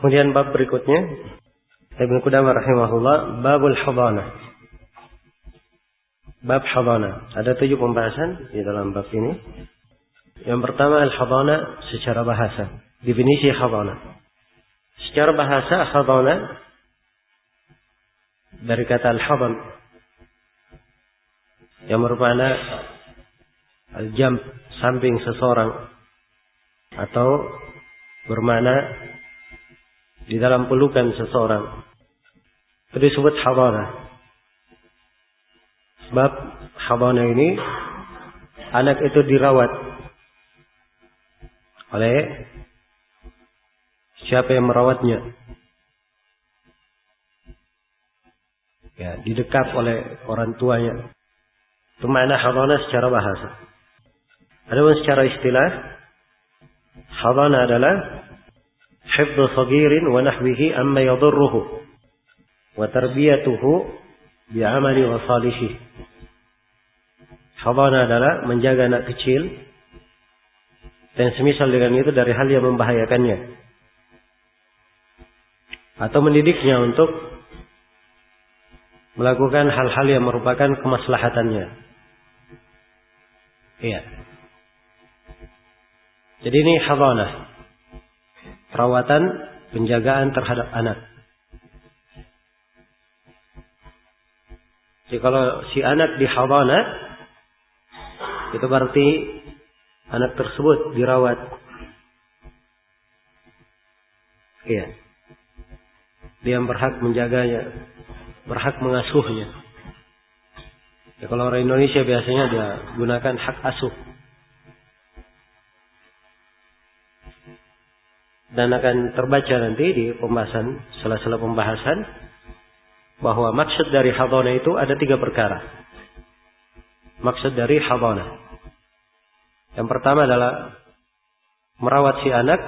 Kemudian bab berikutnya, Ibnu Qudamah rahimahullah, babul hadanah. Bab hadanah. Ada 7 pembahasan di dalam bab ini. Yang pertama al-hadanah secara bahasa. Definisi hadanah. Secara bahasa hadanah dari kata al-hadan yang bermakna al-jamb, samping seseorang, atau bermakna di dalam pelukan seseorang. Itu disebut hadanah. Sebab hadanah ini anak itu dirawat oleh siapa yang merawatnya. Ya, didekap oleh orang tuanya. Itu makna hadanah secara bahasa. Adapun secara istilah, hadanah adalah hifdhu saghirin wa nahwihi amma yadurruhu wa tarbiyatuhu bi'amali wa salihih. Hadanah adalah menjaga anak kecil dan semisal dengan itu dari hal yang membahayakannya, atau mendidiknya untuk melakukan hal-hal yang merupakan kemaslahatannya. Iya. Jadi ini hadanah, perawatan, penjagaan terhadap anak. Jadi kalau si anak di hadanah, itu berarti anak tersebut dirawat. Iya. Dia yang berhak menjaganya, berhak mengasuhnya. Ya, kalau orang Indonesia biasanya dia gunakan hak asuh. Dan akan terbaca nanti di pembahasan, sela-sela pembahasan, bahwa maksud dari hadanah itu ada 3 perkara. Maksud dari hadanah. Yang pertama adalah merawat si anak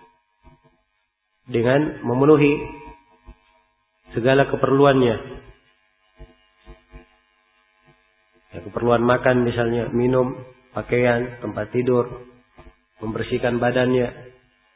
dengan memenuhi segala keperluannya. Ya, keperluan makan misalnya, minum, pakaian, tempat tidur, membersihkan badannya.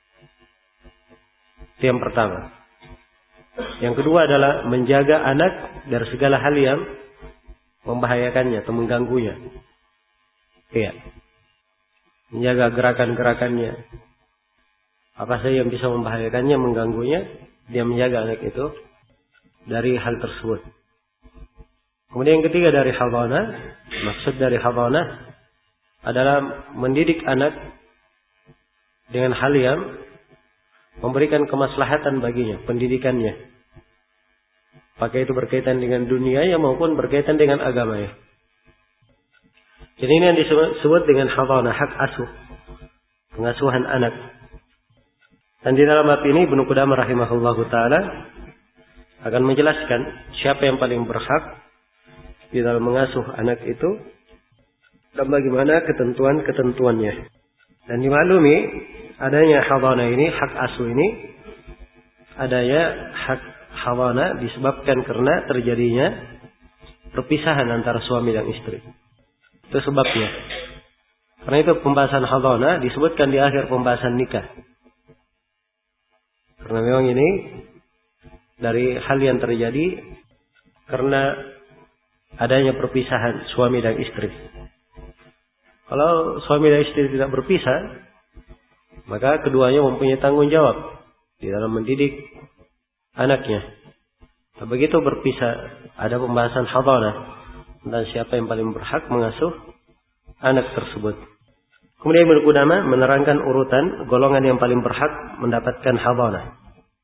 Itu yang pertama. Yang kedua adalah menjaga anak dari segala hal yang membahayakannya atau mengganggunya. Iya. Menjaga gerakan-gerakannya. Apa saja yang bisa membahayakannya, mengganggunya, dia menjaga anak itu dari hal tersebut. Kemudian yang ketiga dari hadanah, maksud dari hadanah adalah mendidik anak dengan hal yang memberikan kemaslahatan baginya, pendidikannya. Apakah itu berkaitan dengan dunia maupun berkaitan dengan agamanya. Jadi ini yang disebut dengan hadanah, hak asuh, pengasuhan anak. Dan di dalam bab ini Ibnu Qudamah rahimahullahu taala akan menjelaskan siapa yang paling berhak di dalam mengasuh anak itu dan bagaimana ketentuan-ketentuannya. Dan dimaklumi adanya hadanah ini, hak asuh ini, adanya hak hadanah disebabkan karena terjadinya perpisahan antara suami dan istri. Itu sebabnya. Karena itu pembahasan hadanah disebutkan di akhir pembahasan nikah. Karena memang ini dari hal yang terjadi karena adanya perpisahan suami dan istri. Kalau suami dan istri tidak berpisah, maka keduanya mempunyai tanggung jawab di dalam mendidik anaknya. Nah, begitu berpisah, ada pembahasan hadanah tentang siapa yang paling berhak mengasuh anak tersebut. Kemudian Ibnu Qudamah menerangkan urutan golongan yang paling berhak mendapatkan hadanah.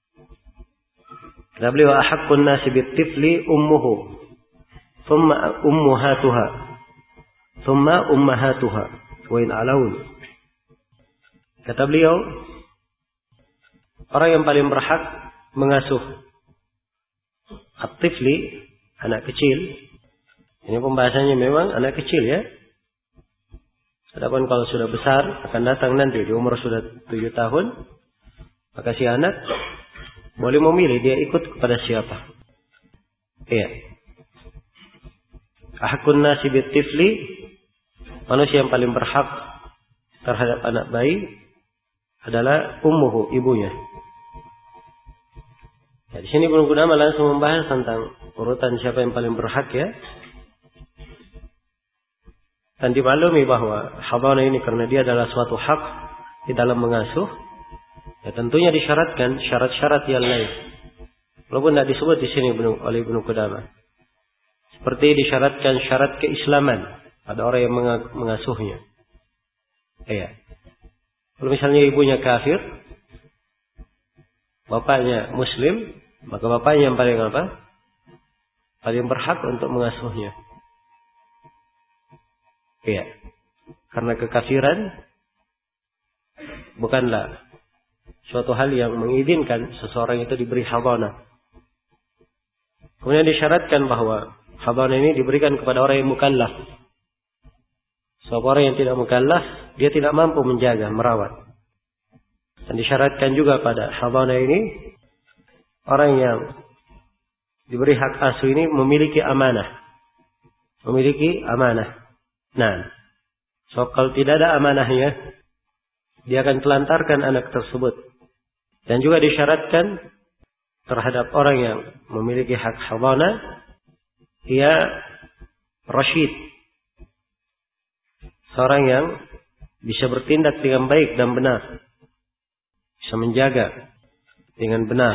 Kata beliau, ahaqqun nasi bit-tifli ummuhu, thumma ummahatuha, thumma ummahatuha, wa in alaun. Kata beliau, orang yang paling berhak mengasuh at-tifli, anak kecil. Ini pembahasannya memang anak kecil ya. Adapun kalau sudah besar, akan datang nanti di umur sudah 7 tahun, maka si anak boleh memilih dia ikut kepada siapa. Iya. Ahakun nasi bit-tifli, manusia yang paling berhak terhadap anak bayi adalah ummuhu, ibunya. Ya, di sini Ibnu Qudamah langsung membahas tentang urutan siapa yang paling berhak ya. Dan dimaklumi bahwa hadana ini karena dia adalah suatu hak di dalam mengasuh, ya tentunya disyaratkan syarat-syarat yang lain. Walaupun tidak disebut di sini oleh Ibnu Qudamah. Seperti disyaratkan syarat keislaman, ada orang yang mengasuhnya. Ya. Kalau misalnya ibunya kafir, bapaknya muslim, maka bapaknya yang paling apa? Paling berhak untuk mengasuhnya. Iya. Karena kekafiran bukanlah suatu hal yang mengizinkan seseorang itu diberi hadana. Kemudian disyaratkan bahwa hadana ini diberikan kepada orang yang mukallaf. Sebab orang yang tidak mukallaf, dia tidak mampu menjaga, merawat. Dan disyaratkan juga pada hadana ini, orang yang diberi hak asuh ini memiliki amanah. Memiliki amanah. Nah, so kalau tidak ada amanahnya, dia akan telantarkan anak tersebut. Dan juga disyaratkan terhadap orang yang memiliki hak hadana, ia rasyid. Seorang yang bisa bertindak dengan baik dan benar. Bisa menjaga dengan benar.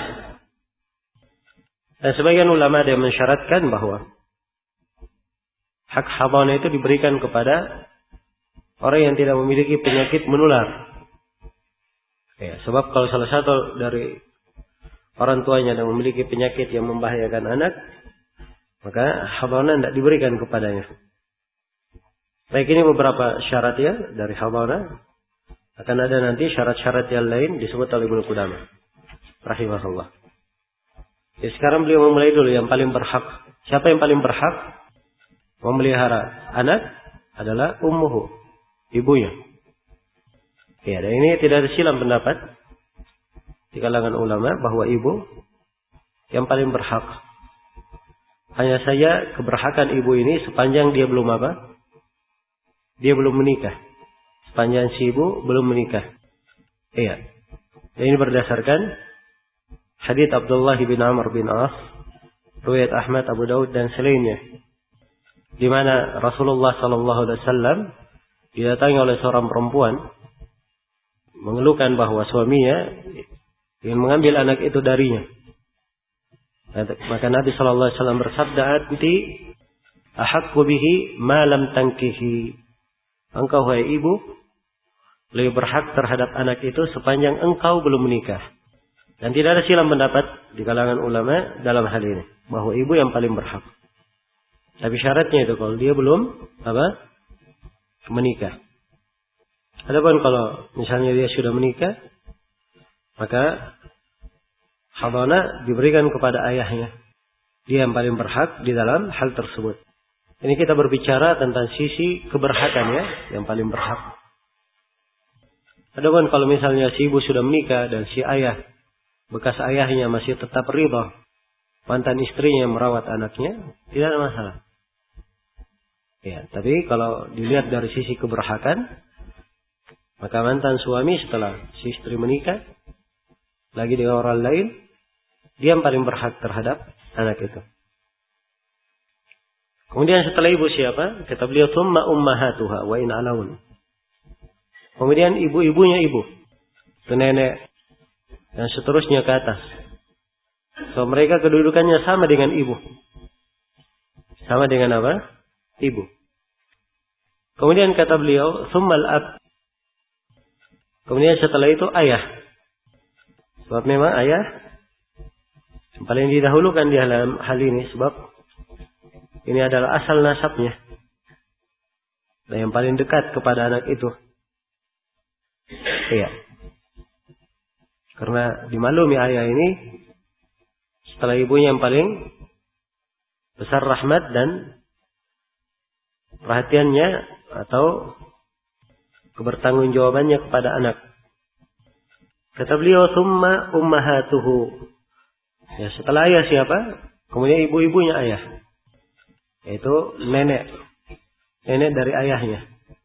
Dan sebagian ulama ada yang mensyaratkan bahwa hak hadana itu diberikan kepada orang yang tidak memiliki penyakit menular. Ya, sebab kalau salah satu dari orang tuanya yang memiliki penyakit yang membahayakan anak, maka hadana tidak diberikan kepadanya. Baik, ini beberapa syarat ya dari hadana. Akan ada nanti syarat-syarat yang lain disebut oleh Ibnu Qudamah rahimahullah. Ya, sekarang beliau memulai dulu yang paling berhak. Siapa yang paling berhak memelihara anak adalah ummuhu, ibunya. Ya, dan ini tidak ada silang pendapat di kalangan ulama bahwa ibu yang paling berhak. Hanya saja keberhakan ibu ini sepanjang dia belum apa? Dia belum menikah. Sepanjang si ibu belum menikah. Iya. Dan ini berdasarkan hadits Abdullah bin Amr bin As, riwayat Ahmad, Abu Daud dan selainnya, di mana Rasulullah sallallahu alaihi wasallam didatangi oleh seorang perempuan mengeluhkan bahwa suaminya ingin mengambil anak itu darinya. Maka Nabi sallallahu alaihi wasallam bersabda, "Anti ahaqqu bihi ma lam tankihi." Engkau wahai ibu lebih berhak terhadap anak itu sepanjang engkau belum menikah. Dan tidak ada silang pendapat di kalangan ulama dalam hal ini bahwa ibu yang paling berhak. Tapi syaratnya itu kalau dia belum menikah. Adapun kalau misalnya dia sudah menikah, maka hadana diberikan kepada ayahnya. Dia yang paling berhak di dalam hal tersebut. Ini kita berbicara tentang sisi keberhakan ya, yang paling berhak. Adapun kalau misalnya si ibu sudah menikah dan si ayah, bekas ayahnya masih tetap ridha, mantan istrinya merawat anaknya, tidak ada masalah. Ya, tapi kalau dilihat dari sisi keberhakan, maka mantan suami setelah si istri menikah lagi dengan orang lain, dia yang paling berhak terhadap anak itu. Kemudian setelah ibu siapa? Kata beliau, "Tsumma ummahatuha wa in alaun." Kemudian ibu-ibunya ibu, itu nenek dan seterusnya ke atas. So mereka kedudukannya sama dengan ibu. Sama dengan apa? Ibu. Kemudian kata beliau, "Tsummal ab." Kemudian setelah itu ayah. Sebab memang ayah yang paling didahulukan di dalam hal ini, sebab ini adalah asal nasabnya. Dan yang paling dekat kepada anak itu. Iya. Karena dimaklumi ayah ini setelah ibunya yang paling besar rahmat dan perhatiannya atau kebertanggungjawabannya kepada anak. Kata beliau, "Tsumma ummahatuhu." Ya, setelah ayah siapa? Kemudian ibu-ibunya ayah. Yaitu nenek. Nenek dari ayahnya.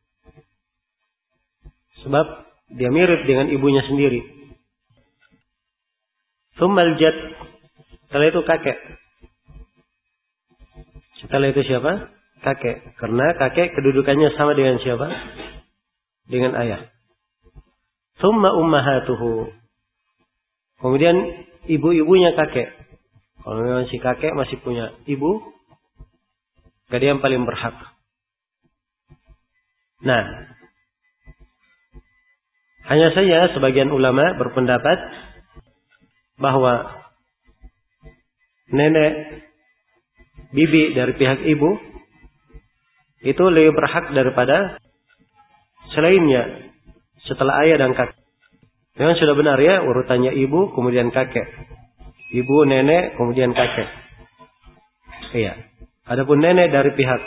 Sebab dia mirip dengan ibunya sendiri. Tsummal jad. Setelah itu kakek. Setelah itu siapa? Kakek. Karena kakek kedudukannya sama dengan siapa? Dengan ayah. Tsumma ummahatuhu. Kemudian ibu-ibunya kakek. Kalau memang si kakek masih punya ibu, maka dia yang paling berhak. Nah, hanya saja sebagian ulama berpendapat bahwa nenek, bibi dari pihak ibu itu lebih berhak daripada selainnya setelah ayah dan kakek. Memang sudah benar ya urutannya ibu kemudian kakek. Ibu, nenek, kemudian kakek. Iya. Adapun nenek dari pihak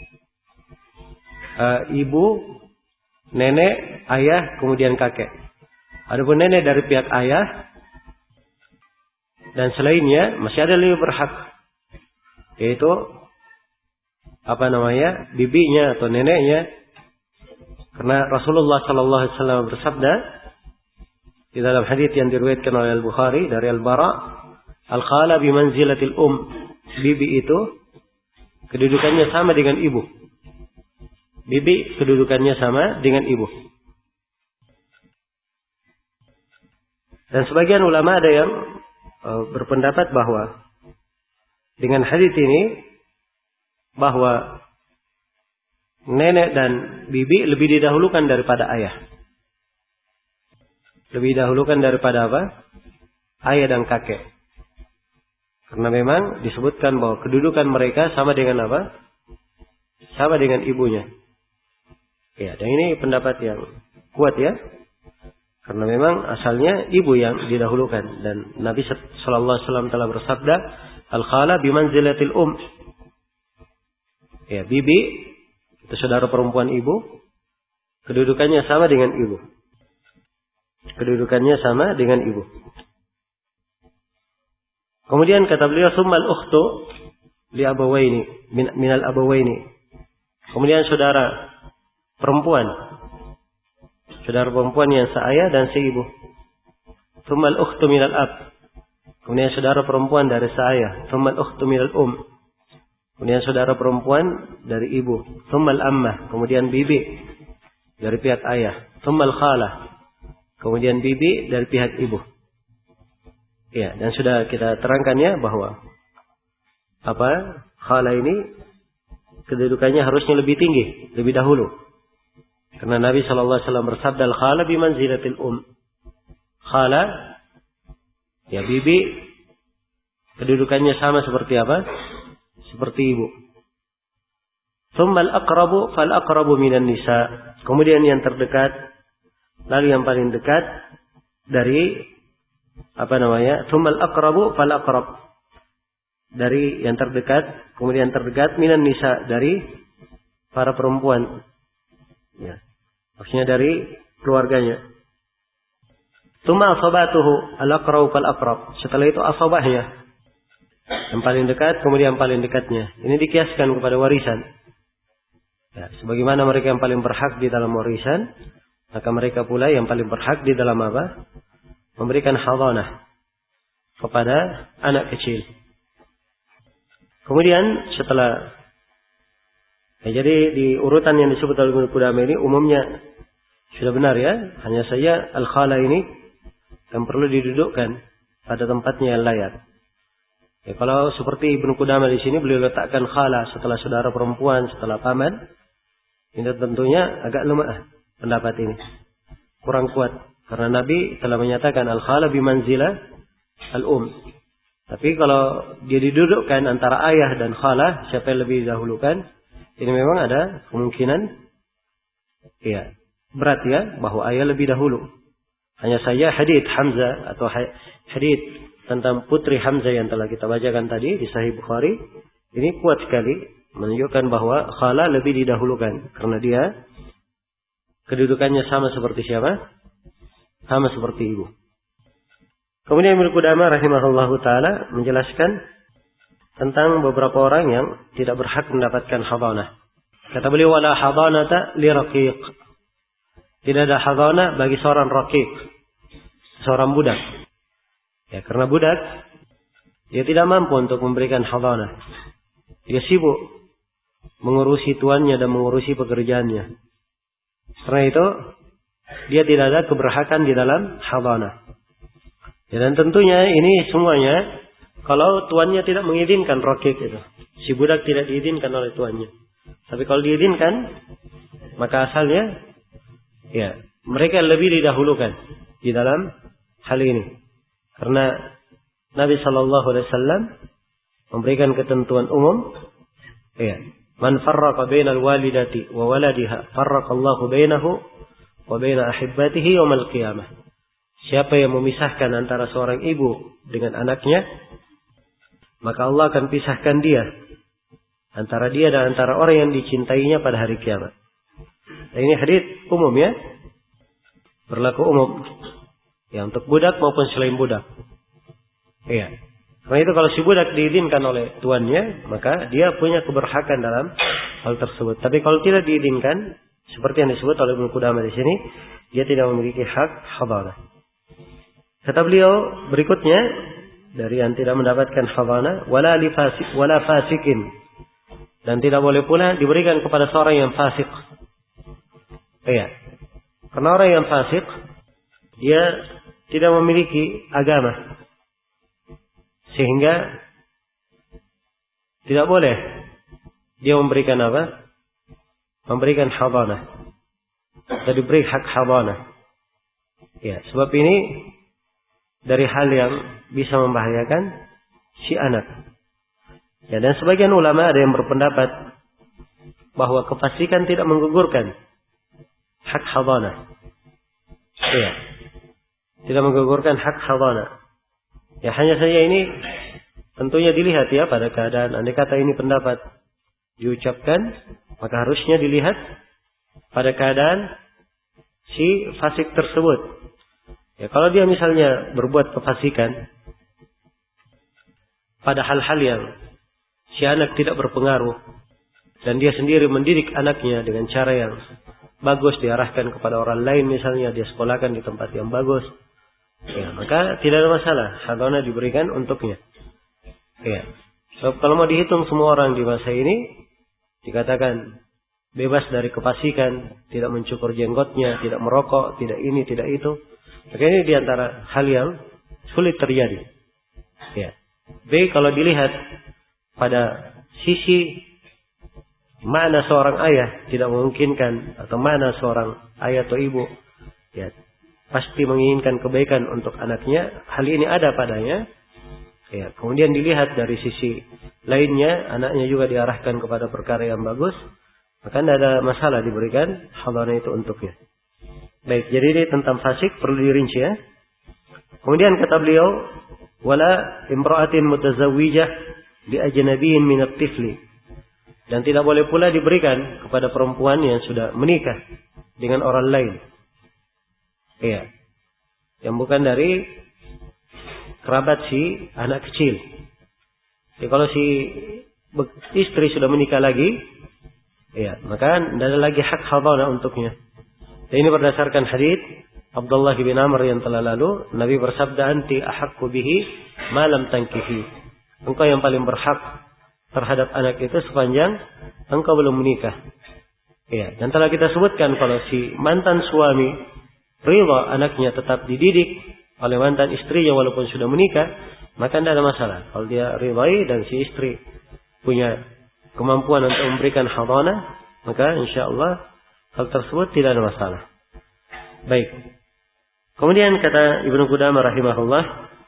ibu, nenek, ayah, kemudian kakek. Adapun nenek dari pihak ayah dan selainnya masih ada lebih berhak, yaitu bibinya atau neneknya. Karena Rasulullah sallallahu alaihi wasallam bersabda di dalam hadis yang diriwayatkan oleh Al-Bukhari dari Al-Bara, al-khala bi manzilatil bibi itu kedudukannya sama dengan ibu. Bibi kedudukannya sama dengan ibu. Dan sebagian ulama ada yang berpendapat bahwa dengan hadis ini bahwa nenek dan bibi lebih didahulukan daripada ayah. Lebih didahulukan daripada apa? Ayah dan kakek. Karena memang disebutkan bahwa kedudukan mereka sama dengan apa? Sama dengan ibunya. Ya, dan ini pendapat yang kuat ya. Karena memang asalnya ibu yang didahulukan dan Nabi sallallahu alaihi wasallam telah bersabda, "Al-khala bi manzilatil Ya, bibi itu saudara perempuan ibu, kedudukannya sama dengan ibu. Kedudukannya sama dengan ibu. Kemudian kata beliau, "Tsummal ukhtu li abawaini minal abawaini." Kemudian saudara perempuan. Saudara perempuan yang seayah dan seibu. Tsummal ukhtu minal ab. Kemudian saudara perempuan dari seayah. Tsummal ukhtu minal Kemudian saudara perempuan dari ibu. Tsummal ammah. Kemudian bibi dari pihak ayah. Tsummal khalah. Kemudian bibi dari pihak ibu. Ya, dan sudah kita terangkan ya bahwa khala ini kedudukannya harusnya lebih tinggi, lebih dahulu. Karena Nabi sallallahu alaihi wasallam bersabda, "Al-khala bi manzilatil Khala, ya bibi kedudukannya sama seperti apa? Seperti ibu. Tsummal aqrabu fal aqrabu minan nisa. Kemudian yang terdekat, lalu yang paling dekat dari Tsummal aqrabu fal aqrab. Dari yang terdekat, kemudian terdekat minan nisa dari para perempuan. Ya. Maksudnya dari keluarganya. Tsumma asabatuhu al-aqrabu fal aqrab. Setelah itu asabahnya. Yang paling dekat, kemudian paling dekatnya. Ini dikiaskan kepada warisan. Ya, sebagaimana mereka yang paling berhak di dalam warisan, maka mereka pula yang paling berhak di dalam memberikan hadanah kepada anak kecil. Kemudian setelah jadi di urutan yang disebut oleh Ibnu Qudamah ini umumnya sudah benar ya, hanya saja al-khala ini yang perlu didudukkan pada tempatnya yang layak. Ya, kalau seperti Ibnu Qudamah di sini beliau letakkan khala setelah saudara perempuan, setelah paman, ini tentunya agak lemah pendapat ini. Kurang kuat karena Nabi telah menyatakan al-khala bi manzilah al-um. Tapi kalau dia didudukkan antara ayah dan khala, siapa yang lebih didahulukan? Ini memang ada kemungkinan ya, berat ya, bahwa ayah lebih dahulu. Hanya saja hadits Hamzah atau hadits tentang putri Hamzah yang telah kita bacakan tadi di Sahih Bukhari, ini kuat sekali menunjukkan bahwa khala lebih didahulukan karena dia kedudukannya sama seperti siapa? Sama seperti ibu. Kemudian Ibnu Qudamah rahimahullahu taala menjelaskan tentang beberapa orang yang tidak berhak mendapatkan hadanah. Kata beliau, wala hadanata li raqiq. Tidak ada hadanah bagi seorang raqiq, seorang budak. Ya, karena budak Dia tidak mampu untuk memberikan hadanah. Dia sibuk mengurusi tuannya dan mengurusi pekerjaannya. Karena itu, dia tidak ada keberhakan di dalam hadanah. Dan tentunya ini semuanya, kalau tuannya tidak mengizinkan raqib itu. Si budak tidak diizinkan oleh tuannya. Tapi kalau diizinkan, maka asalnya, ya, mereka lebih didahulukan di dalam hal ini. Karena Nabi Shallallahu Alaihi Wasallam memberikan ketentuan umum, ya, man farraqa bainal walidati wa waladiha, farraqallahu bainahu wa baina ahibbatihi yaumil qiyamah. Siapa yang memisahkan antara seorang ibu dengan anaknya, maka Allah akan pisahkan dia antara dia dan antara orang yang dicintainya pada hari kiamat. Nah, ini hadits umum ya, berlaku umum ya untuk budak maupun selain budak. Iya. Karena itu kalau si budak diizinkan oleh tuannya, maka dia punya keberhakan dalam hal tersebut. Tapi kalau tidak diizinkan, seperti yang disebut oleh Ibnu Qudamah di sini, dia tidak memiliki hak hadanah. Kata beliau berikutnya, dari yang tidak mendapatkan hadanah, wala fasikin, dan tidak boleh pula diberikan kepada seorang yang fasik. Iya. Karena orang yang fasik, dia tidak memiliki agama. Sehingga tidak boleh dia memberikan apa? Memberikan hadanah. Atau diberi hak hadanah. Ya, sebab ini dari hal yang bisa membahayakan si anak. Ya, dan sebagian ulama ada yang berpendapat bahwa kefasikan tidak menggugurkan hak hadanah. Ya. Tidak menggugurkan hak hadanah. Ya, hanya saja ini tentunya dilihat ya pada keadaan. Andai kata ini pendapat diucapkan, maka harusnya dilihat pada keadaan si fasik tersebut. Ya, kalau dia misalnya berbuat kefasikan pada hal-hal yang si anak tidak berpengaruh, dan dia sendiri mendidik anaknya dengan cara yang bagus, diarahkan kepada orang lain misalnya, dia sekolahkan di tempat yang bagus, ya, maka tidak ada masalah, hadanah diberikan untuknya. Ya. So, kalau mau dihitung semua orang di masa ini dikatakan bebas dari kefasikan, tidak mencukur jenggotnya, tidak merokok, tidak ini, tidak itu, maka ini diantara hal yang sulit terjadi. Ya. B, kalau dilihat pada sisi mana seorang ayah tidak memungkinkan, atau mana seorang ayah atau ibu, ya, pasti menginginkan kebaikan untuk anaknya, hal ini ada padanya. Ya, kemudian dilihat dari sisi lainnya, anaknya juga diarahkan kepada perkara yang bagus, maka tidak ada masalah diberikan hadanah itu untuknya. Baik, jadi ini tentang fasik perlu dirinci ya. Kemudian kata beliau, wala imra'atin mutazawwijah li ajnabiyyin min at-tifli, dan tidak boleh pula diberikan kepada perempuan yang sudah menikah dengan orang lain. Iya. Yang bukan dari kerabat si anak kecil. Jadi kalau si istri sudah menikah lagi, iya, maka tidak ada lagi hak hadanah untuknya. Dan ini berdasarkan hadits Abdullah bin Amr yang telah lalu, Nabi bersabda, anti ahaqqu bihi ma lam tankihi. Engkau yang paling berhak terhadap anak itu sepanjang engkau belum menikah. Iya, dan telah kita sebutkan kalau si mantan suami ridha anaknya tetap dididik oleh mantan istrinya walaupun sudah menikah, maka tidak ada masalah. Kalau dia ridhai dan si istri punya kemampuan untuk memberikan hadanah, maka insyaallah hal tersebut tidak ada masalah. Baik. Kemudian kata Ibnu Qudamah rahimahullah,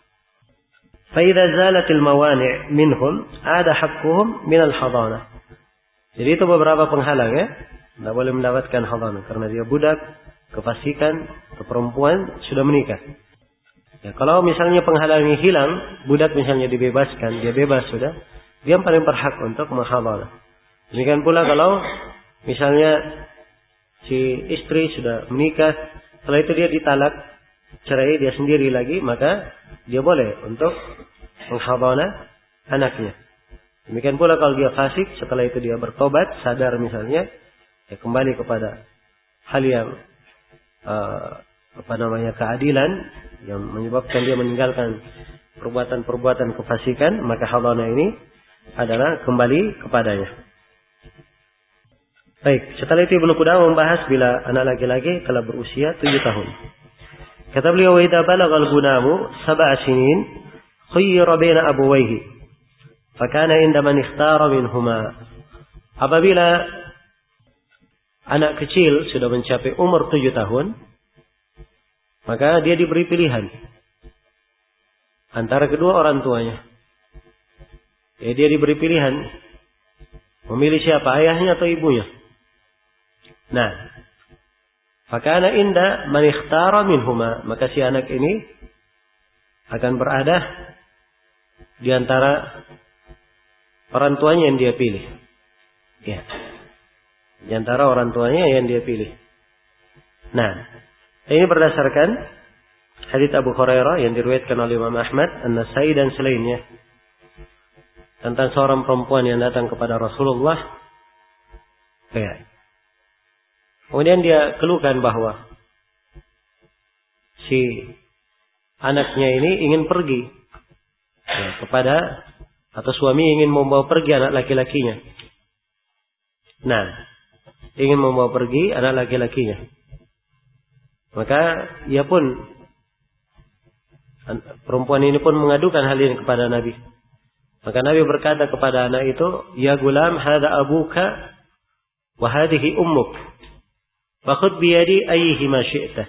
fa idza zalatil mawani' minhum ada haqquhum min al-hadanah. Jadi itu beberapa penghalang ya, tidak boleh mendapatkan hadanah karena dia budak, kefasikan, perempuan sudah menikah. Ya, kalau misalnya penghalangnya hilang, budak misalnya dibebaskan, dia bebas sudah, dia paling berhak untuk menghadanah. Demikian pula kalau misalnya si istri sudah menikah, setelah itu dia ditalak, cerai dia sendiri lagi, maka dia boleh untuk menghadanah anaknya. Demikian pula kalau dia fasik, setelah itu dia bertobat, sadar misalnya, ya kembali kepada hal yang keadilan yang menyebabkan dia meninggalkan perbuatan-perbuatan kefasikan, maka hadanah ini adalah kembali kepadanya. Baik, setelah itu Ibnu Qudamah membahas bila anak laki-laki telah berusia 7 tahun. Kata beliau, "Wa idza balagha al-gunamu 7 sinin, khayyara baina abawayhi, fa kana inda man ikhtara minhuma." Apabila anak kecil sudah mencapai umur 7 tahun, maka dia diberi pilihan antara kedua orang tuanya. Ya, dia diberi pilihan memilih siapa, ayahnya atau ibunya. Nah, fakana inda man ikhtara minhuma, maka si anak ini akan berada di antara orang tuanya yang dia pilih. Ya. Di antara orang tuanya yang dia pilih. Nah, ini berdasarkan hadits Abu Hurairah yang diriwayatkan oleh Imam Ahmad, An-Nasai dan selainnya tentang seorang perempuan yang datang kepada Rasulullah. Ya. Kemudian dia keluhkan bahwa si anaknya ini ingin pergi kepada, atau suami ingin membawa pergi anak laki-lakinya. Nah, ingin membawa pergi anak laki-lakinya. Maka ia pun, perempuan ini pun mengadukan hal ini kepada Nabi. Maka Nabi berkata kepada anak itu, "Ya gulam, hadza abuka wa hadhihi ummuk. Fakhudh bi yadi ayyihima syi'ta."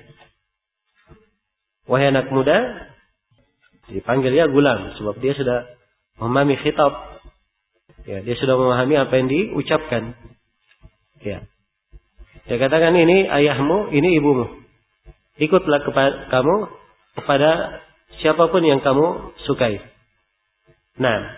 Wahai anak muda, dipanggil ya gulam sebab dia sudah memahami khitab. Ya, dia sudah memahami apa yang diucapkan. Ya. Dia katakan, ini ayahmu, ini ibumu. Ikutlah kamu kepada siapapun yang kamu sukai. Nah,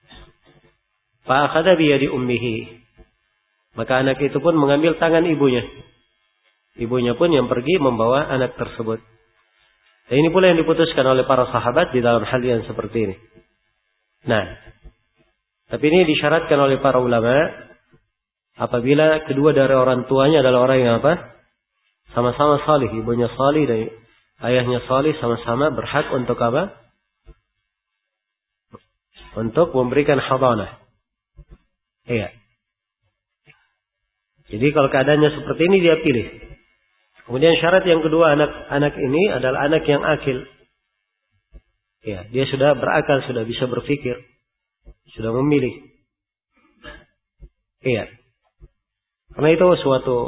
fa akhadha bi yadi ummihi. Maka anak itu pun mengambil tangan ibunya. Ibunya pun yang pergi membawa anak tersebut. Dan ini pula yang diputuskan oleh para sahabat di dalam hal yang seperti ini. Nah, tapi ini disyaratkan oleh para ulama apabila kedua dari orang tuanya adalah orang yang apa? Sama-sama salih, ibunya salih dan ayahnya salih, sama-sama berhak untuk apa? Untuk memberikan hadanah. Iya. Jadi kalau keadaannya seperti ini dia pilih. Kemudian syarat yang kedua, anak ini adalah anak yang akil. Ya, dia sudah berakal, sudah bisa berpikir, sudah memilih. Iya. Karena itu suatu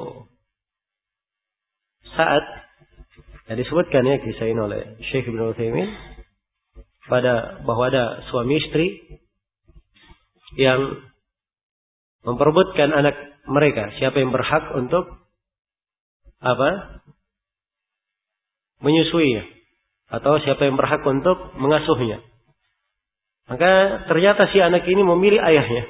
saat yang disebutkan ya kisah ini oleh Syekh Ibnu Utsaimin bahwa ada suami istri yang memperebutkan anak mereka, siapa yang berhak untuk apa? Menyusuinya, atau siapa yang berhak untuk mengasuhnya. Maka ternyata si anak ini memilih ayahnya.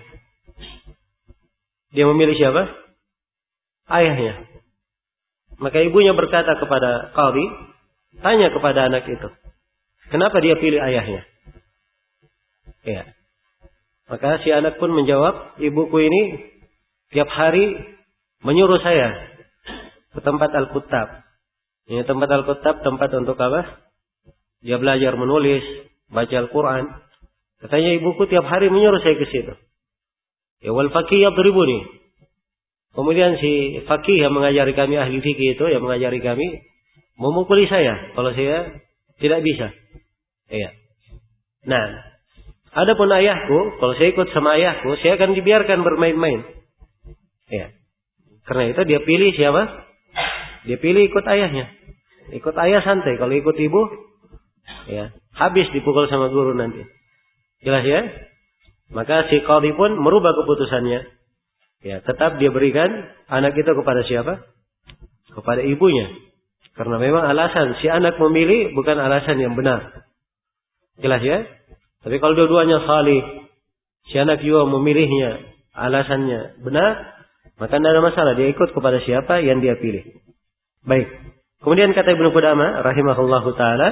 Dia memilih siapa? Ayahnya. Maka ibunya berkata kepada qadhi, tanya kepada anak itu, kenapa dia pilih ayahnya? Ya. Maka si anak pun menjawab, ibuku ini tiap hari menyuruh saya ke tempat Al-Kuttab. Ini tempat Al-Kuttab, tempat untuk apa? Dia belajar menulis, baca Al-Quran. Katanya ibuku tiap hari menyuruh saya ke situ. Ya wal faqih yadribuni. Kemudian si faqih yang mengajari kami, ahli fikih itu yang mengajari kami, memukuli saya kalau saya tidak bisa. Iya. Nah, adapun ayahku, kalau saya ikut sama ayahku, saya akan dibiarkan bermain-main. Iya. Karena itu dia pilih siapa? Dia pilih ikut ayahnya. Ikut ayah santai. Kalau ikut ibu, ya habis dipukul sama guru nanti. Jelas ya? Maka si qadhi pun merubah keputusannya. Ya, tetap dia berikan anak itu kepada siapa? Kepada ibunya. Karena memang alasan si anak memilih bukan alasan yang benar. Jelas ya? Tapi kalau dua-duanya salih, si anak juga memilihnya, alasannya benar, maka tidak ada masalah. Dia ikut kepada siapa yang dia pilih. Baik. Kemudian kata Ibnu Qudamah rahimahullahu taala,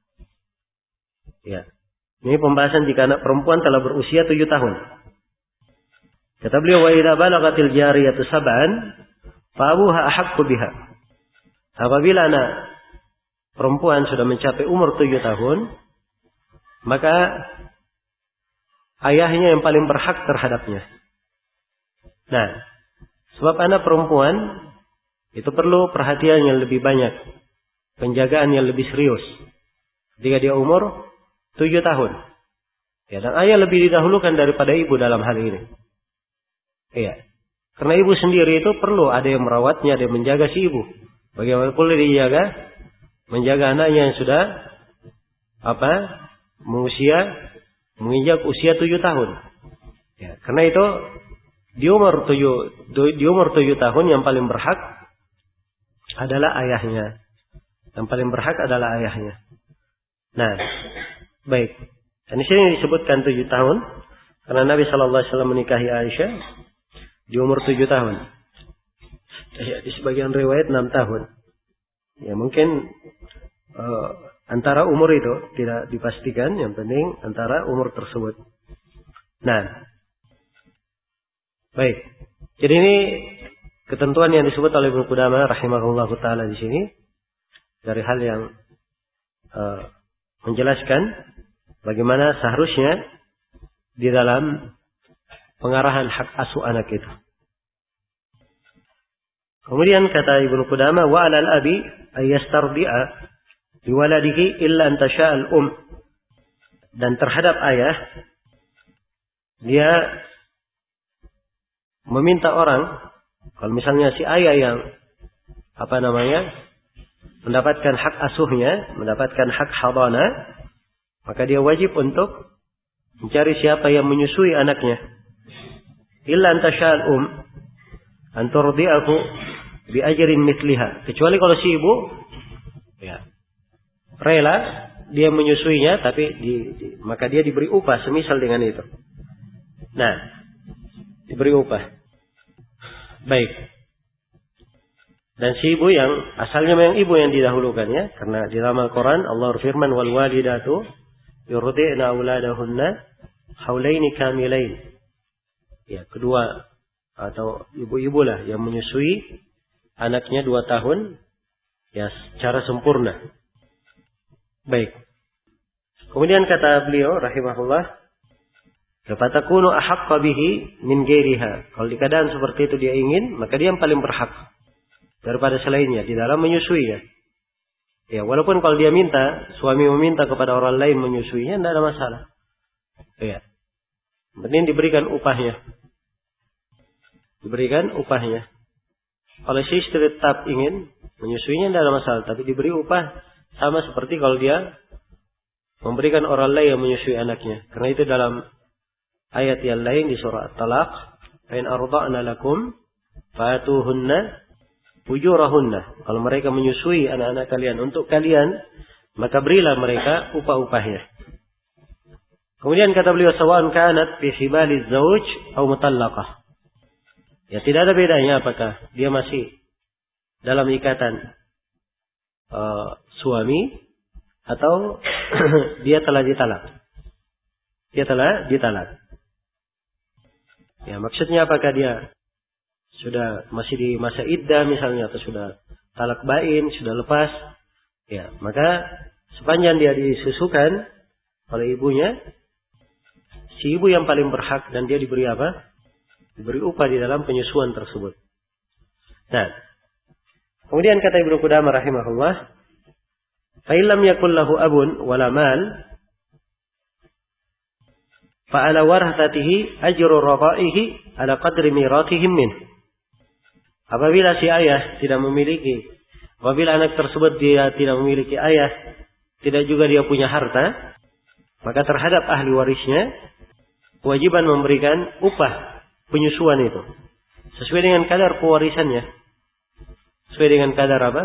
ya. Ini pembahasan jika anak perempuan telah berusia 7 tahun. Kata beliau, wa idza balagatil jariyatu 7 fa abuha ahaqqu biha. Apabila anak perempuan sudah mencapai umur 7 tahun, maka ayahnya yang paling berhak terhadapnya. Nah, sebab anak perempuan itu perlu perhatian yang lebih banyak, penjagaan yang lebih serius. Ketika dia umur 7 tahun. Ya, dan ayah lebih didahulukan daripada ibu dalam hal ini. Iya. Karena ibu sendiri itu perlu ada yang merawatnya, ada yang menjaga si ibu. Bagaimana pula dijaga, menjaga anaknya yang sudah menginjak usia 7 tahun. Ya, karena itu di umur 7 tahun yang paling berhak adalah ayahnya. Yang paling berhak adalah ayahnya. Nah, baik. Dan di sini disebutkan 7 tahun karena Nabi sallallahu alaihi wasallam menikahi Aisyah di umur 7 tahun. Ya, di sebagian riwayat 6 tahun. Ya, mungkin antara umur itu tidak dipastikan, yang penting antara umur tersebut. Nah, baik. Jadi ini ketentuan yang disebut oleh Ibnu Qudamah rahimahullahu taala di sini dari hal yang menjelaskan bagaimana seharusnya di dalam pengarahan hak asuh anak itu. Kemudian kata Ibnu Qudamah, wa 'alal abi ayastardi'a biwaladihi illa an tasha'al dan terhadap ayah dia meminta orang, kalau misalnya si ayah yang mendapatkan hak asuhnya, mendapatkan hak hadana, maka dia wajib untuk mencari siapa yang menyusui anaknya. Illa an tasha'al an turdi'ahu bi ajrin mithliha, kecuali kalau si ibu rela dia menyusuinya, tapi maka dia diberi upah semisal dengan itu. Nah, diberi upah. Baik. Dan si ibu yang asalnya memang ibu yang didahulukan ya, karena di dalam Al-Quran Allah berfirman wal walidatu yurdi'na auladahunna haulaini kamilain. Ya, kedua atau ibu-ibu lah yang menyusui anaknya 2 tahun ya secara sempurna. Baik. Kemudian kata beliau rahimahullah, fatakunu ahaqqa bihi min ghairiha. Kalau di keadaan seperti itu dia ingin, maka dia yang paling berhak daripada selainnya di dalam menyusuinya. Ya, walaupun kalau dia minta, suami meminta kepada orang lain menyusuinya, tidak ada masalah. Ya. Penting diberikan upahnya. Diberikan upahnya. Kalau si istri tetap ingin menyusuinya, tidak ada masalah, tapi diberi upah sama seperti kalau dia memberikan orang lain yang menyusui anaknya. Karena itu dalam ayat yang lain di surah At-Talaq, fa in arda'na lakum fa'atuhunna ujurahunna. Kalau mereka menyusui anak-anak kalian untuk kalian, maka berilah mereka upah-upahnya. Kemudian kata beliau, sawa'an kanat fi hibaliz zawj aw mutallaqah. Ya, tidak ada bedanya apakah dia masih dalam ikatan suami atau dia telah ditalak. Dia telah ditalak. Ya, maksudnya apakah dia sudah masih di masa iddah misalnya, atau sudah talak bain, sudah lepas. Ya, maka sepanjang dia disusukan oleh ibunya, si ibu yang paling berhak dan dia diberi apa? Diberi upah di dalam penyusuan tersebut. Nah, kemudian kata Ibnu Qudamah rahimahullah, fa illam yakul lahu abun wala mal fa ala warahatihi ajru radaihi ala qadri mirathihim min. Apabila si ayah tidak memiliki, apabila anak tersebut dia tidak memiliki ayah, tidak juga dia punya harta, maka terhadap ahli warisnya kewajiban memberikan upah penyusuan itu sesuai dengan kadar pewarisannya. Sesuai dengan kadar apa?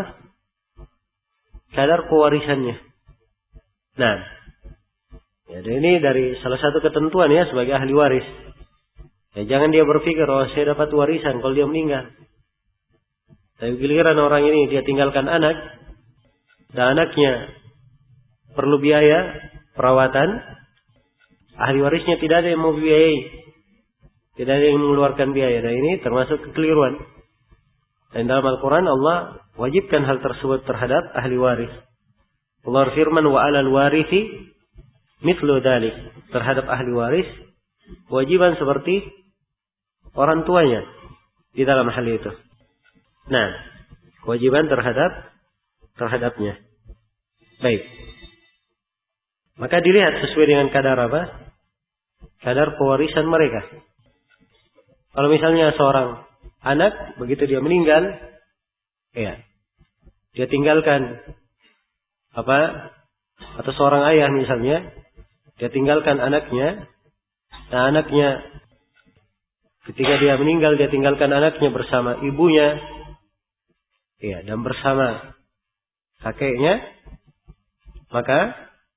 Kadar pewarisannya. Nah, ya, ini dari salah satu ketentuan ya sebagai ahli waris. Ya, jangan dia berpikir, oh saya dapat warisan kalau dia meninggal. Tapi giliran orang ini dia tinggalkan anak, dan anaknya perlu biaya perawatan, ahli warisnya tidak ada yang mau biayai, tidak ada yang mengeluarkan biaya. Dan ini termasuk kekeliruan. Dan dalam Al-Quran Allah wajibkan hal tersebut terhadap ahli waris. Allah firman wa 'alal warithi mithlu dzalik, terhadap ahli waris, kewajiban seperti orang tuanya di dalam hal itu. Nah, kewajiban terhadapnya. Baik. Maka dilihat sesuai dengan kadar apa? Kadar pewarisan mereka. Kalau misalnya seorang anak, begitu dia meninggal, ya, dia tinggalkan apa? Atau seorang ayah misalnya, dia tinggalkan anaknya. Nah, anaknya ketika dia meninggal, dia tinggalkan anaknya bersama ibunya, ya, dan bersama kakeknya. Maka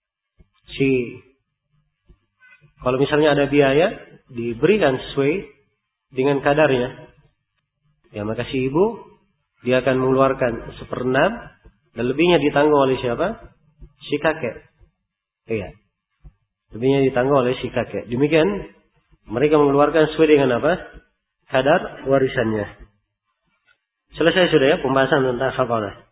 kalau misalnya ada biaya, diberikan sesuai dengan kadarnya. Ya, maka si ibu, dia akan mengeluarkan 1/6, dan lebihnya ditanggung oleh siapa? Si kakek. Iya. Lebihnya ditanggung oleh si kakek. Demikian, mereka mengeluarkan sesuai dengan apa? Kadar warisannya. Selesai sudah ya pembahasan tentang khafalah.